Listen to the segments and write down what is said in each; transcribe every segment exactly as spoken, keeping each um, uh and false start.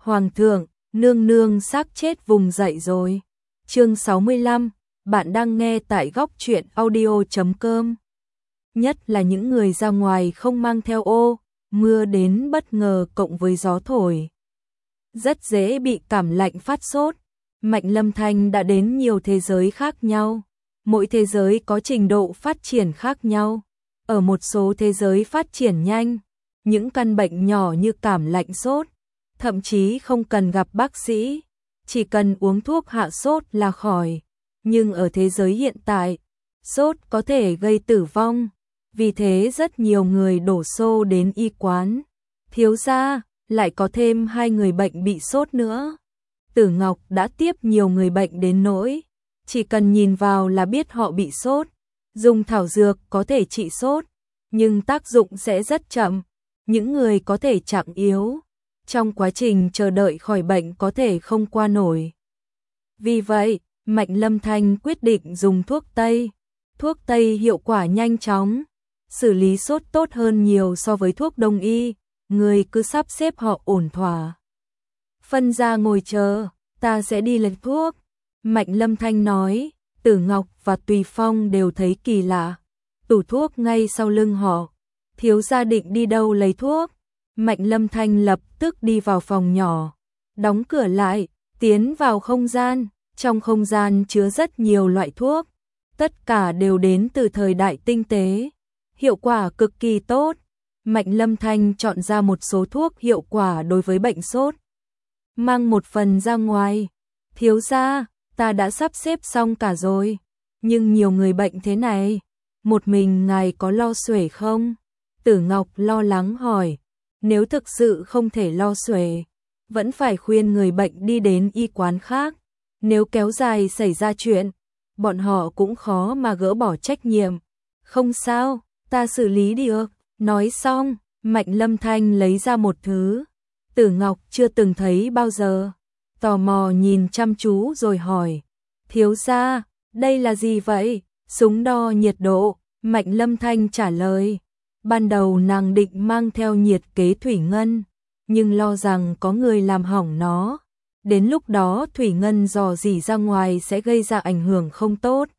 Hoàng thượng, nương nương xác chết vùng dậy rồi. Chương sáu mươi lăm, bạn đang nghe tại góc truyện audio chấm com. Nhất là những người ra ngoài không mang theo ô, mưa đến bất ngờ cộng với gió thổi, rất dễ bị cảm lạnh phát sốt. Mạnh Lâm Thanh đã đến nhiều thế giới khác nhau, mỗi thế giới có trình độ phát triển khác nhau. Ở một số thế giới phát triển nhanh, những căn bệnh nhỏ như cảm lạnh sốt, thậm chí không cần gặp bác sĩ, chỉ cần uống thuốc hạ sốt là khỏi. Nhưng ở thế giới hiện tại, sốt có thể gây tử vong, vì thế rất nhiều người đổ xô đến y quán. Thiếu gia, lại có thêm hai người bệnh bị sốt nữa. Tử Ngọc đã tiếp nhiều người bệnh đến nỗi chỉ cần nhìn vào là biết họ bị sốt. Dùng thảo dược có thể trị sốt, nhưng tác dụng sẽ rất chậm. Những người có thể trạng yếu, trong quá trình chờ đợi khỏi bệnh có thể không qua nổi. Vì vậy, Mạnh Lâm Thanh quyết định dùng thuốc Tây. Thuốc Tây hiệu quả nhanh chóng, xử lý sốt tốt hơn nhiều so với thuốc Đông y. Người cứ sắp xếp họ ổn thỏa, phân ra ngồi chờ, ta sẽ đi lấy thuốc. Mạnh Lâm Thanh nói. Tử Ngọc và Tùy Phong đều thấy kỳ lạ. Tủ thuốc ngay sau lưng họ. Thiếu gia định đi đâu lấy thuốc? Mạnh Lâm Thanh lập tức đi vào phòng nhỏ, đóng cửa lại, tiến vào không gian. Trong không gian chứa rất nhiều loại thuốc, tất cả đều đến từ thời đại tinh tế, hiệu quả cực kỳ tốt. Mạnh Lâm Thanh chọn ra một số thuốc hiệu quả đối với bệnh sốt, mang một phần ra ngoài. Thiếu gia, ta đã sắp xếp xong cả rồi, nhưng nhiều người bệnh thế này, một mình ngài có lo xuể không? Tử Ngọc lo lắng hỏi. Nếu thực sự không thể lo xuể, vẫn phải khuyên người bệnh đi đến y quán khác. Nếu kéo dài xảy ra chuyện, bọn họ cũng khó mà gỡ bỏ trách nhiệm. Không sao, ta xử lý được. Nói xong, Mạnh Lâm Thanh lấy ra một thứ Tử Ngọc chưa từng thấy bao giờ, tò mò nhìn chăm chú rồi hỏi. Thiếu gia, đây là gì vậy? Súng đo nhiệt độ. Mạnh Lâm Thanh trả lời. Ban đầu nàng định mang theo nhiệt kế thủy ngân, nhưng lo rằng có người làm hỏng nó. Đến lúc đó thủy ngân dò dỉ ra ngoài sẽ gây ra ảnh hưởng không tốt.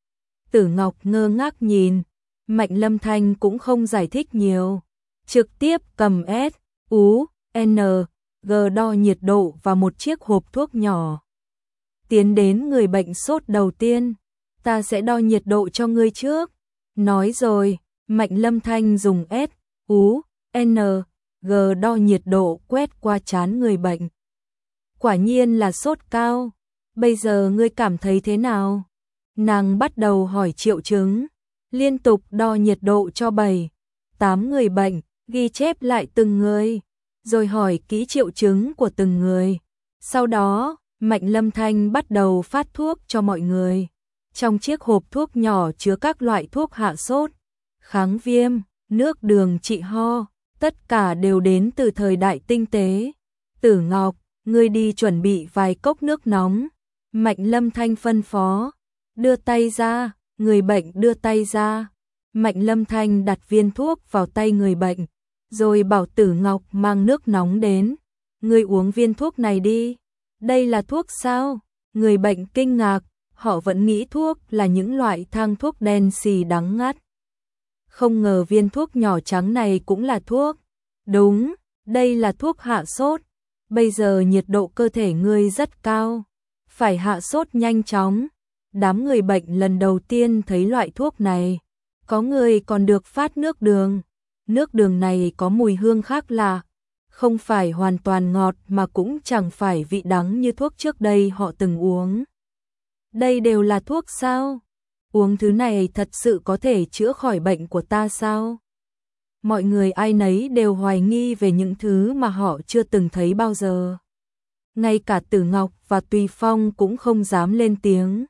Tử Ngọc ngơ ngác nhìn, Mạnh Lâm Thanh cũng không giải thích nhiều, trực tiếp cầm S, U, N, G đo nhiệt độ và một chiếc hộp thuốc nhỏ. Tiến đến người bệnh sốt đầu tiên, ta sẽ đo nhiệt độ cho ngươi trước. Nói rồi, Mạnh Lâm Thanh dùng S, U, N, G đo nhiệt độ quét qua trán người bệnh. Quả nhiên là sốt cao. Bây giờ ngươi cảm thấy thế nào? Nàng bắt đầu hỏi triệu chứng, liên tục đo nhiệt độ cho bảy, tám người bệnh, ghi chép lại từng người, rồi hỏi kỹ triệu chứng của từng người. Sau đó, Mạnh Lâm Thanh bắt đầu phát thuốc cho mọi người. Trong chiếc hộp thuốc nhỏ chứa các loại thuốc hạ sốt, kháng viêm, nước đường trị ho, tất cả đều đến từ thời đại tinh tế. Tử Ngọc, ngươi đi chuẩn bị vài cốc nước nóng. Mạnh Lâm Thanh phân phó. Đưa tay ra, người bệnh đưa tay ra. Mạnh Lâm Thanh đặt viên thuốc vào tay người bệnh, rồi bảo Tử Ngọc mang nước nóng đến. Ngươi uống viên thuốc này đi. Đây là thuốc sao? Người bệnh kinh ngạc, họ vẫn nghĩ thuốc là những loại thang thuốc đen xì đắng ngắt. Không ngờ viên thuốc nhỏ trắng này cũng là thuốc. Đúng, đây là thuốc hạ sốt. Bây giờ nhiệt độ cơ thể ngươi rất cao, phải hạ sốt nhanh chóng. Đám người bệnh lần đầu tiên thấy loại thuốc này. Có người còn được phát nước đường. Nước đường này có mùi hương khác lạ, không phải hoàn toàn ngọt mà cũng chẳng phải vị đắng như thuốc trước đây họ từng uống. Đây đều là thuốc sao? Uống thứ này thật sự có thể chữa khỏi bệnh của ta sao? Mọi người ai nấy đều hoài nghi về những thứ mà họ chưa từng thấy bao giờ. Ngay cả Tử Ngọc và Tùy Phong cũng không dám lên tiếng,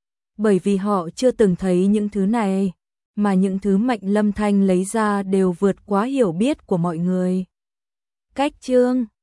bởi vì họ chưa từng thấy những thứ này, mà những thứ Mạnh Lâm Thanh lấy ra đều vượt quá hiểu biết của mọi người. Cách chương